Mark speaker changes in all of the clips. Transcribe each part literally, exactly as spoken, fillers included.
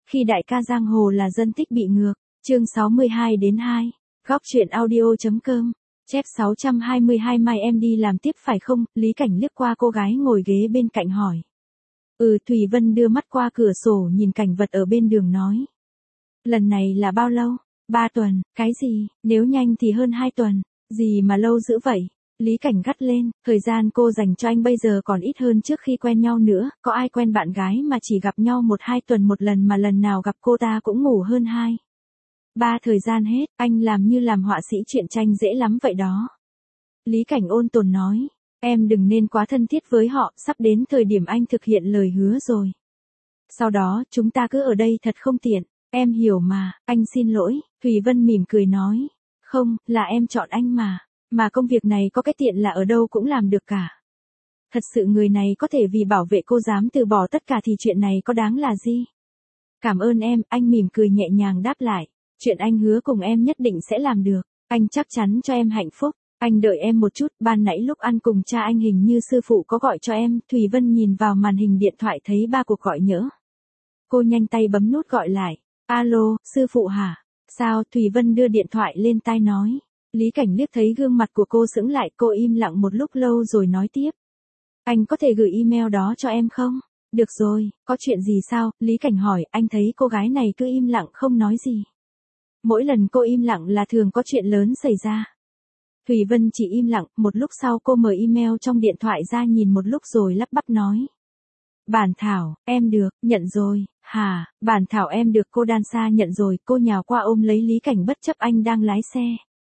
Speaker 1: khi đại ca giang hồ là dân tích bị ngược, chương sáu mươi hai đến hai, góc truyện audio.com, chép sáu trăm hai mươi hai mai em đi làm tiếp phải không? Lý Cảnh liếc qua cô gái ngồi ghế bên cạnh hỏi. Ừ, Thủy Vân đưa mắt qua cửa sổ nhìn cảnh vật ở bên đường nói. Lần này là bao lâu? Ba tuần, cái gì, nếu nhanh thì hơn hai tuần, gì mà lâu dữ vậy? Lý Cảnh gắt lên, thời gian cô dành cho anh bây giờ còn ít hơn trước khi quen nhau nữa, có ai quen bạn gái mà chỉ gặp nhau một hai tuần một lần mà lần nào gặp cô ta cũng ngủ hơn hai. Ba thời gian hết, anh làm như làm họa sĩ truyện tranh dễ lắm vậy đó. Lý Cảnh ôn tồn nói, em đừng nên quá thân thiết với họ, sắp đến thời điểm anh thực hiện lời hứa rồi. Sau đó, chúng ta cứ ở đây thật không tiện, em hiểu mà, anh xin lỗi, Thủy Vân mỉm cười nói, không, là em chọn anh mà. Mà công việc này có cái tiện là ở đâu cũng làm được cả. Thật sự người này có thể vì bảo vệ cô dám từ bỏ tất cả thì chuyện này có đáng là gì? Cảm ơn em, anh mỉm cười nhẹ nhàng đáp lại. Chuyện anh hứa cùng em nhất định sẽ làm được. Anh chắc chắn cho em hạnh phúc. Anh đợi em một chút, ban nãy lúc ăn cùng cha anh hình như sư phụ có gọi cho em. Thủy Vân nhìn vào màn hình điện thoại thấy ba cuộc gọi nhỡ. Cô nhanh tay bấm nút gọi lại. Alo, sư phụ hả? Sao? Thủy Vân đưa điện thoại lên tai nói. Lý Cảnh liếc thấy gương mặt của cô sững lại, cô im lặng một lúc lâu rồi nói tiếp. Anh có thể gửi email đó cho em không? Được rồi, có chuyện gì sao? Lý Cảnh hỏi, anh thấy cô gái này cứ im lặng không nói gì. Mỗi lần cô im lặng là thường có chuyện lớn xảy ra. Thủy Vân chỉ im lặng, một lúc sau cô mở email trong điện thoại ra nhìn một lúc rồi lắp bắp nói. Bản thảo, em được, nhận rồi, hả, bản thảo em được cô Đan Sa nhận rồi, cô nhào qua ôm lấy Lý Cảnh bất chấp anh đang lái xe.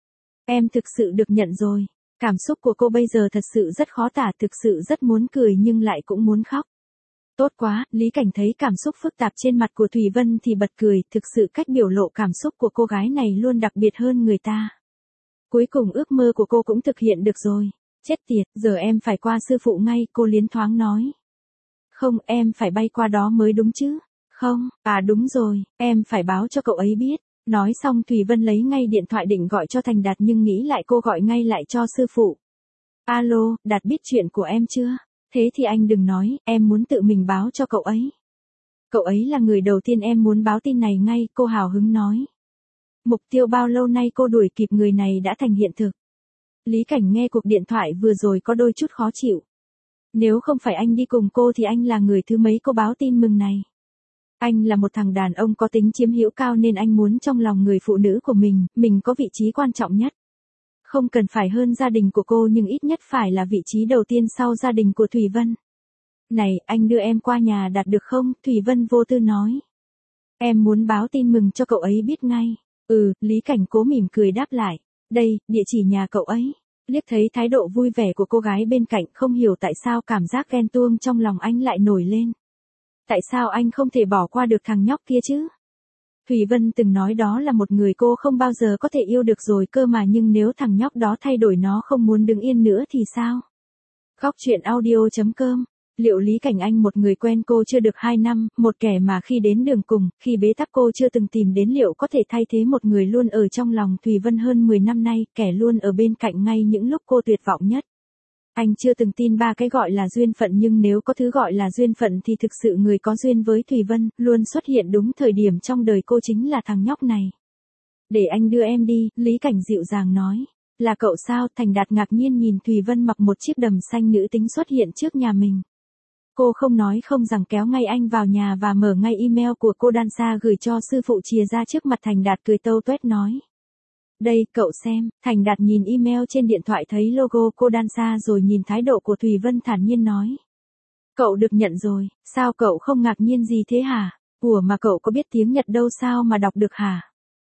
Speaker 1: Em thực sự được nhận rồi. Cảm xúc của cô bây giờ thật sự rất khó tả, thực sự rất muốn cười nhưng lại cũng muốn khóc. Tốt quá, Lý Cảnh thấy cảm xúc phức tạp trên mặt của Thủy Vân thì bật cười, thực sự cách biểu lộ cảm xúc của cô gái này luôn đặc biệt hơn người ta. Cuối cùng ước mơ của cô cũng thực hiện được rồi. Chết tiệt, giờ em phải qua sư phụ ngay, cô liến thoáng nói. Không, em phải bay qua đó mới đúng chứ. Không, à đúng rồi, em phải báo cho cậu ấy biết. Nói xong Thủy Vân lấy ngay điện thoại định gọi cho Thành Đạt nhưng nghĩ lại cô gọi ngay lại cho sư phụ. Alo, Đạt biết chuyện của em chưa? Thế thì anh đừng nói, em muốn tự mình báo cho cậu ấy. Cậu ấy là người đầu tiên em muốn báo tin này ngay, cô hào hứng nói. Mục tiêu bao lâu nay cô đuổi kịp người này đã thành hiện thực. Lý Cảnh nghe cuộc điện thoại vừa rồi có đôi chút khó chịu. Nếu không phải anh đi cùng cô thì anh là người thứ mấy cô báo tin mừng này. Anh là một thằng đàn ông có tính chiếm hữu cao nên anh muốn trong lòng người phụ nữ của mình, mình có vị trí quan trọng nhất. Không cần phải hơn gia đình của cô nhưng ít nhất phải là vị trí đầu tiên sau gia đình của Thủy Vân. Này, anh đưa em qua nhà Đạt được không? Thủy Vân vô tư nói. Em muốn báo tin mừng cho cậu ấy biết ngay. Ừ, Lý Cảnh cố mỉm cười đáp lại. Đây, địa chỉ nhà cậu ấy. Liếc thấy thái độ vui vẻ của cô gái bên cạnh không hiểu tại sao cảm giác ghen tuông trong lòng anh lại nổi lên. Tại sao anh không thể bỏ qua được thằng nhóc kia chứ? Thủy Vân từng nói đó là một người cô không bao giờ có thể yêu được rồi cơ mà nhưng nếu thằng nhóc đó thay đổi nó không muốn đứng yên nữa thì sao? Góc truyện audio.com. Liệu Lý Cảnh Anh một người quen cô chưa được hai năm, một kẻ mà khi đến đường cùng, khi bế tắc cô chưa từng tìm đến liệu có thể thay thế một người luôn ở trong lòng Thủy Vân hơn mười năm nay, kẻ luôn ở bên cạnh ngay những lúc cô tuyệt vọng nhất. Anh chưa từng tin ba cái gọi là duyên phận nhưng nếu có thứ gọi là duyên phận thì thực sự người có duyên với Thủy Vân, luôn xuất hiện đúng thời điểm trong đời cô chính là thằng nhóc này. Để anh đưa em đi, Lý Cảnh dịu dàng nói. Là cậu sao? Thành Đạt ngạc nhiên nhìn Thủy Vân mặc một chiếc đầm xanh nữ tính xuất hiện trước nhà mình. Cô không nói không rằng kéo ngay anh vào nhà và mở ngay email của cô Đan Sa gửi cho sư phụ chìa ra trước mặt Thành Đạt cười tâu tuét nói. Đây, cậu xem, Thành Đạt nhìn email trên điện thoại thấy logo cô Đan Sa rồi nhìn thái độ của Thủy Vân thản nhiên nói. Cậu được nhận rồi, sao cậu không ngạc nhiên gì thế hả? Ủa mà cậu có biết tiếng Nhật đâu sao mà đọc được hả?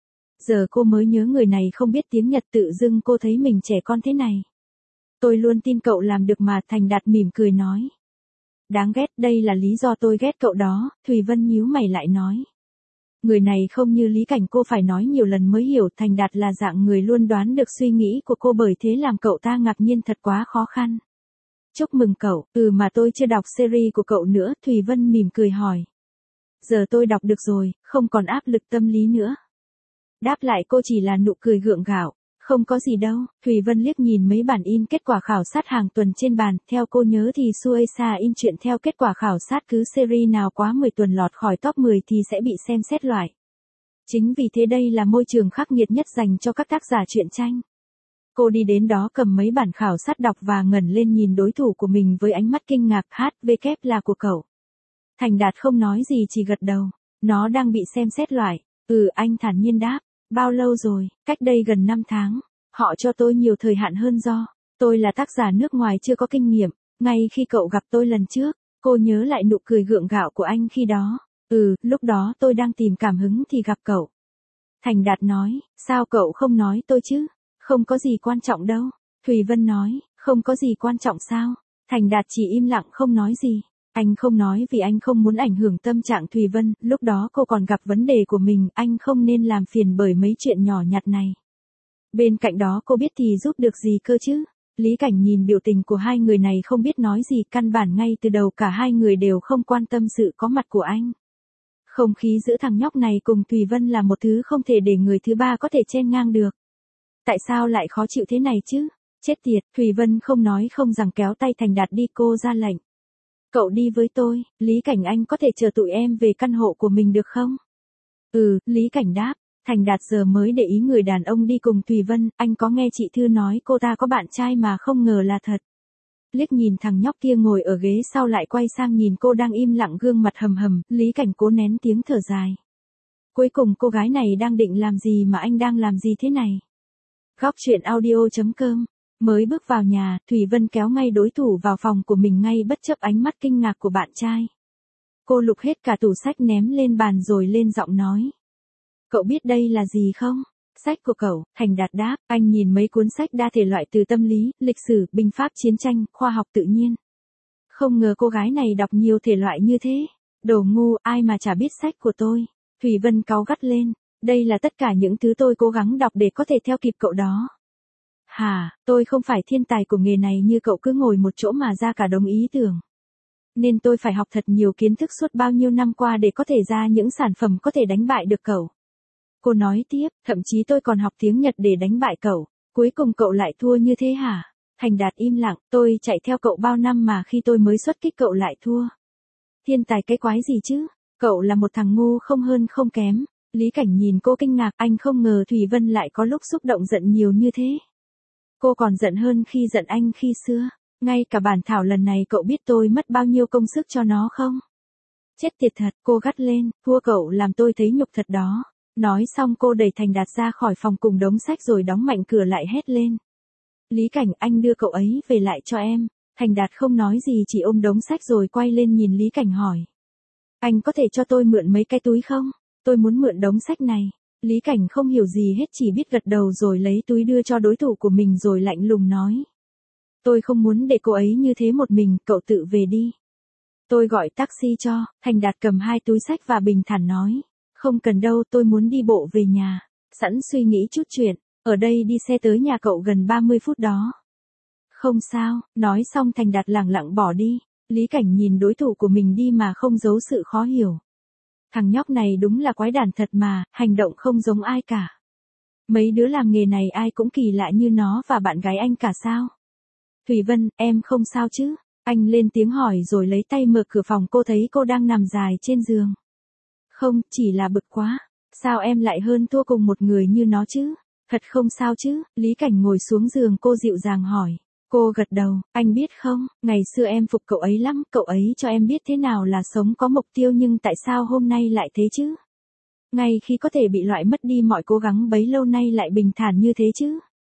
Speaker 1: Giờ cô mới nhớ người này không biết tiếng Nhật tự dưng cô thấy mình trẻ con thế này. Tôi luôn tin cậu làm được mà, Thành Đạt mỉm cười nói. Đáng ghét, đây là lý do tôi ghét cậu đó, Thủy Vân nhíu mày lại nói. Người này không như Lý Cảnh cô phải nói nhiều lần mới hiểu, Thành Đạt là dạng người luôn đoán được suy nghĩ của cô bởi thế làm cậu ta ngạc nhiên thật quá khó khăn. Chúc mừng cậu, ừ mà tôi chưa đọc series của cậu nữa, Thủy Vân mỉm cười hỏi. Giờ tôi đọc được rồi, không còn áp lực tâm lý nữa. Đáp lại cô chỉ là nụ cười gượng gạo, Không có gì đâu, Thùy Vân liếc nhìn mấy bản in kết quả khảo sát hàng tuần trên bàn, theo cô nhớ thì Sueza in chuyện theo kết quả khảo sát cứ series nào quá mười tuần lọt khỏi top mười thì sẽ bị xem xét loại. Chính vì thế đây là môi trường khắc nghiệt nhất dành cho các tác giả truyện tranh. Cô đi đến đó cầm mấy bản khảo sát đọc và ngẩng lên nhìn đối thủ của mình với ánh mắt kinh ngạc. hát vê kép là của cậu. Thành Đạt không nói gì chỉ gật đầu. Nó đang bị xem xét loại. Ừ, anh thản nhiên đáp. Bao lâu rồi? Cách đây gần năm tháng. Họ cho tôi nhiều thời hạn hơn do tôi là tác giả nước ngoài chưa có kinh nghiệm. Ngay khi cậu gặp tôi lần trước, cô nhớ lại nụ cười gượng gạo của anh khi đó. Ừ, lúc đó tôi đang tìm cảm hứng thì gặp cậu. Thành Đạt nói, sao cậu không nói tôi chứ? Không có gì quan trọng đâu. Thùy Vân nói, không có gì quan trọng sao? Thành Đạt chỉ im lặng không nói gì. Anh không nói vì anh không muốn ảnh hưởng tâm trạng Thùy Vân, lúc đó cô còn gặp vấn đề của mình, anh không nên làm phiền bởi mấy chuyện nhỏ nhặt này. Bên cạnh đó cô biết thì giúp được gì cơ chứ? Lý Cảnh nhìn biểu tình của hai người này không biết nói gì, căn bản ngay từ đầu cả hai người đều không quan tâm sự có mặt của anh. Không khí giữa thằng nhóc này cùng Thùy Vân là một thứ không thể để người thứ ba có thể chen ngang được. Tại sao lại khó chịu thế này chứ? Chết tiệt, Thùy Vân không nói không rằng kéo tay Thành Đạt đi, cô ra lệnh. Cậu đi với tôi, Lý Cảnh, anh có thể chờ tụi em về căn hộ của mình được không? Ừ, Lý Cảnh đáp. Thành Đạt giờ mới để ý người đàn ông đi cùng Thùy Vân, anh có nghe chị Thư nói cô ta có bạn trai mà không ngờ là thật. Liếc nhìn thằng nhóc kia ngồi ở ghế sau lại quay sang nhìn cô đang im lặng gương mặt hầm hầm, Lý Cảnh cố nén tiếng thở dài. Cuối cùng cô gái này đang định làm gì mà anh đang làm gì thế này? Góc truyện audio chấm com. Mới bước vào nhà, Thùy Vân kéo ngay đối thủ vào phòng của mình ngay bất chấp ánh mắt kinh ngạc của bạn trai. Cô lục hết cả tủ sách ném lên bàn rồi lên giọng nói. Cậu biết đây là gì không? Sách của cậu. Thành Đạt đáp, anh nhìn mấy cuốn sách đa thể loại từ tâm lý, lịch sử, binh pháp, chiến tranh, khoa học tự nhiên. Không ngờ cô gái này đọc nhiều thể loại như thế. Đồ ngu, ai mà chả biết sách của tôi. Thùy Vân cáu gắt lên. Đây là tất cả những thứ tôi cố gắng đọc để có thể theo kịp cậu đó. Hà, tôi không phải thiên tài của nghề này như cậu cứ ngồi một chỗ mà ra cả đống ý tưởng. Nên tôi phải học thật nhiều kiến thức suốt bao nhiêu năm qua để có thể ra những sản phẩm có thể đánh bại được cậu. Cô nói tiếp, thậm chí tôi còn học tiếng Nhật để đánh bại cậu. Cuối cùng cậu lại thua như thế hả? Thành Đạt im lặng, tôi chạy theo cậu bao năm mà khi tôi mới xuất kích cậu lại thua. Thiên tài cái quái gì chứ? Cậu là một thằng ngu không hơn không kém. Lý Cảnh nhìn cô kinh ngạc, anh không ngờ Thùy Vân lại có lúc xúc động giận nhiều như thế. Cô còn giận hơn khi giận anh khi xưa. Ngay cả bản thảo lần này cậu biết tôi mất bao nhiêu công sức cho nó không? Chết tiệt thật, cô gắt lên, thua cậu làm tôi thấy nhục thật đó. Nói xong cô đẩy Thành Đạt ra khỏi phòng cùng đống sách rồi đóng mạnh cửa lại hét lên. Lý Cảnh, anh đưa cậu ấy về lại cho em. Thành Đạt không nói gì chỉ ôm đống sách rồi quay lên nhìn Lý Cảnh hỏi. Anh có thể cho tôi mượn mấy cái túi không? Tôi muốn mượn đống sách này. Lý Cảnh không hiểu gì hết chỉ biết gật đầu rồi lấy túi đưa cho đối thủ của mình rồi lạnh lùng nói. Tôi không muốn để cô ấy như thế một mình, cậu tự về đi. Tôi gọi taxi cho. Thành Đạt cầm hai túi sách và bình thản nói. Không cần đâu, tôi muốn đi bộ về nhà. Sẵn suy nghĩ chút chuyện, ở đây đi xe tới nhà cậu gần ba mươi phút đó. Không sao, nói xong Thành Đạt lẳng lặng bỏ đi. Lý Cảnh nhìn đối thủ của mình đi mà không giấu sự khó hiểu. Thằng nhóc này đúng là quái đản thật mà, hành động không giống ai cả. Mấy đứa làm nghề này ai cũng kỳ lạ như nó và bạn gái anh cả sao? Thùy Vân, em không sao chứ? Anh lên tiếng hỏi rồi lấy tay mở cửa phòng, cô thấy cô đang nằm dài trên giường. Không, chỉ là bực quá. Sao em lại hơn thua cùng một người như nó chứ? Thật không sao chứ? Lý Cảnh ngồi xuống giường cô dịu dàng hỏi. Cô gật đầu, anh biết không, ngày xưa em phục cậu ấy lắm, cậu ấy cho em biết thế nào là sống có mục tiêu nhưng tại sao hôm nay lại thế chứ? Ngay khi có thể bị loại mất đi mọi cố gắng bấy lâu nay lại bình thản như thế chứ?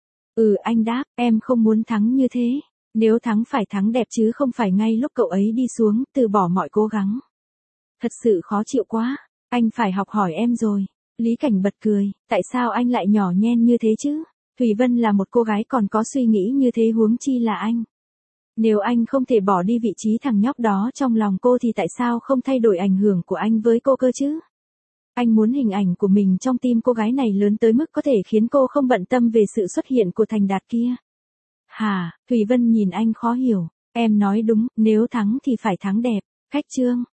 Speaker 1: Ừ, anh đáp, em không muốn thắng như thế. Nếu thắng phải thắng đẹp chứ không phải ngay lúc cậu ấy đi xuống, từ bỏ mọi cố gắng. Thật sự khó chịu quá, anh phải học hỏi em rồi. Lý Cảnh bật cười, tại sao anh lại nhỏ nhen như thế chứ? Thùy Vân là một cô gái còn có suy nghĩ như thế huống chi là anh. Nếu anh không thể bỏ đi vị trí thằng nhóc đó trong lòng cô thì tại sao không thay đổi ảnh hưởng của anh với cô cơ chứ? Anh muốn hình ảnh của mình trong tim cô gái này lớn tới mức có thể khiến cô không bận tâm về sự xuất hiện của Thành Đạt kia. Hả? Thùy Vân nhìn anh khó hiểu. Em nói đúng, nếu thắng thì phải thắng đẹp. Khách trương.